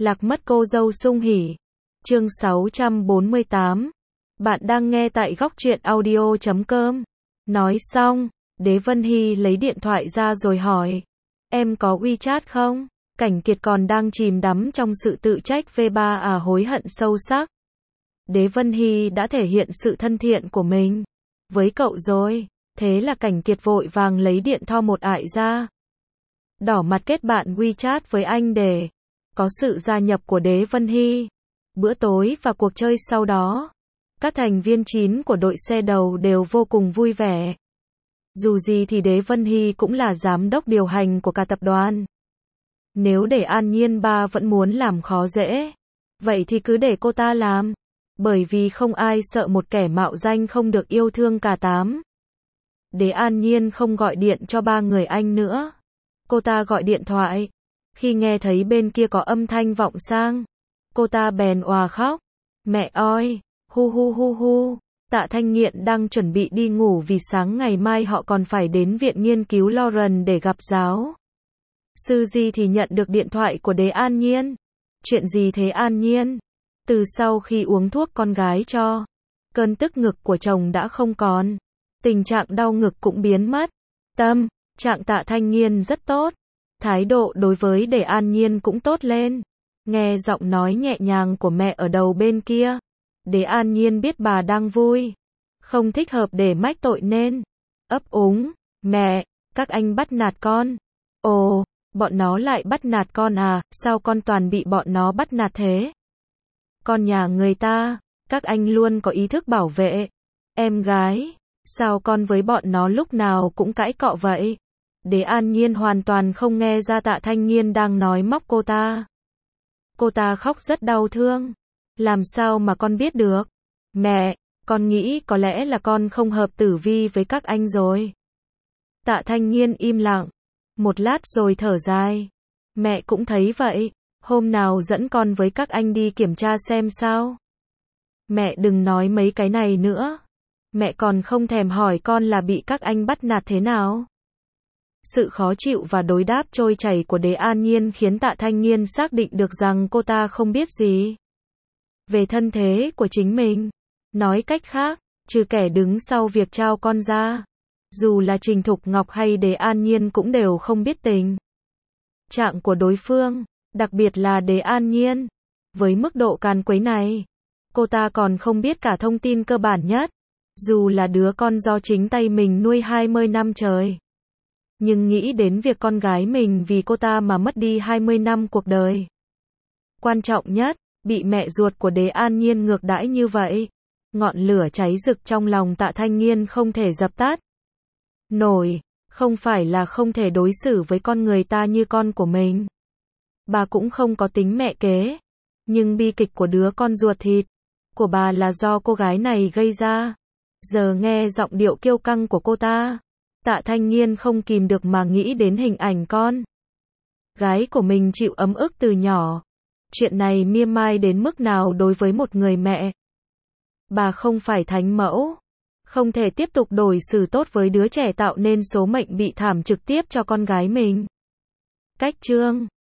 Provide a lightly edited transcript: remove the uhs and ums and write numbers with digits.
Lạc mất cô dâu sung hỉ. Chương 648. Bạn đang nghe tại góc truyện audio.com. Nói xong, Đế Vân Hy lấy điện thoại ra rồi hỏi. Em có WeChat không? Cảnh Kiệt còn đang chìm đắm trong sự tự trách V3 hối hận sâu sắc. Đế Vân Hy đã thể hiện sự thân thiện của mình với cậu rồi. Thế là Cảnh Kiệt vội vàng lấy điện thoại một ại ra. Đỏ mặt kết bạn WeChat với anh để có sự gia nhập của Đế Vân Hy. Bữa tối và cuộc chơi sau đó, các thành viên 9 của đội xe đầu đều vô cùng vui vẻ. Dù gì thì Đế Vân Hy cũng là giám đốc điều hành của cả tập đoàn. Nếu để An Nhiên ba vẫn muốn làm khó dễ, vậy thì cứ để cô ta làm. Bởi vì không ai sợ một kẻ mạo danh không được yêu thương cả tám. Đế An Nhiên không gọi điện cho ba người anh nữa. Cô ta gọi điện thoại. Khi nghe thấy bên kia có âm thanh vọng sang, cô ta bèn òa khóc. Mẹ ơi, hu hu hu hu. Tạ Thanh Nghiện đang chuẩn bị đi ngủ vì sáng ngày mai họ còn phải đến viện nghiên cứu Lauren để gặp giáo sư Di thì nhận được điện thoại của Đế An Nhiên. Chuyện gì thế An Nhiên? Từ sau khi uống thuốc con gái cho, cơn tức ngực của chồng đã không còn. Tình trạng đau ngực cũng biến mất. Tâm trạng Tạ Thanh Nghiên rất tốt. Thái độ đối với Đế An Nhiên cũng tốt lên. Nghe giọng nói nhẹ nhàng của mẹ ở đầu bên kia, Đế An Nhiên biết bà đang vui. Không thích hợp để mách tội nên ấp úng. Mẹ, các anh bắt nạt con. Ồ, bọn nó lại bắt nạt con à? Sao con toàn bị bọn nó bắt nạt thế? Con nhà người ta, các anh luôn có ý thức bảo vệ em gái. Sao con với bọn nó lúc nào cũng cãi cọ vậy? Đế An Nhiên hoàn toàn không nghe ra Tạ Thanh Nghiên đang nói móc cô ta. Cô ta khóc rất đau thương. Làm sao mà con biết được? Mẹ, con nghĩ có lẽ là con không hợp tử vi với các anh rồi. Tạ Thanh Nghiên im lặng một lát rồi thở dài. Mẹ cũng thấy vậy. Hôm nào dẫn con với các anh đi kiểm tra xem sao. Mẹ đừng nói mấy cái này nữa. Mẹ còn không thèm hỏi con là bị các anh bắt nạt thế nào. Sự khó chịu và đối đáp trôi chảy của Đế An Nhiên khiến Tạ Thanh Nghiên xác định được rằng cô ta không biết gì về thân thế của chính mình. Nói cách khác, trừ kẻ đứng sau việc trao con ra, dù là Trình Thục Ngọc hay Đế An Nhiên cũng đều không biết tình trạng của đối phương, đặc biệt là Đế An Nhiên. Với mức độ càn quấy này, cô ta còn không biết cả thông tin cơ bản nhất. Dù là đứa con do chính tay mình nuôi 20 năm trời, nhưng nghĩ đến việc con gái mình vì cô ta mà mất đi 20 năm cuộc đời. Quan trọng nhất, bị mẹ ruột của Đế An Nhiên ngược đãi như vậy. Ngọn lửa cháy rực trong lòng Tạ Thanh Nghiên không thể dập tắt nổi. Không phải là không thể đối xử với con người ta như con của mình. Bà cũng không có tính mẹ kế. Nhưng bi kịch của đứa con ruột thịt của bà là do cô gái này gây ra. Giờ nghe giọng điệu kiêu căng của cô ta, Tạ Thanh Nghiên không kìm được mà nghĩ đến hình ảnh con gái của mình chịu ấm ức từ nhỏ. Chuyện này mỉa mai đến mức nào đối với một người mẹ. Bà không phải thánh mẫu, không thể tiếp tục đối xử tốt với đứa trẻ tạo nên số mệnh bị thảm trực tiếp cho con gái mình. Cách chương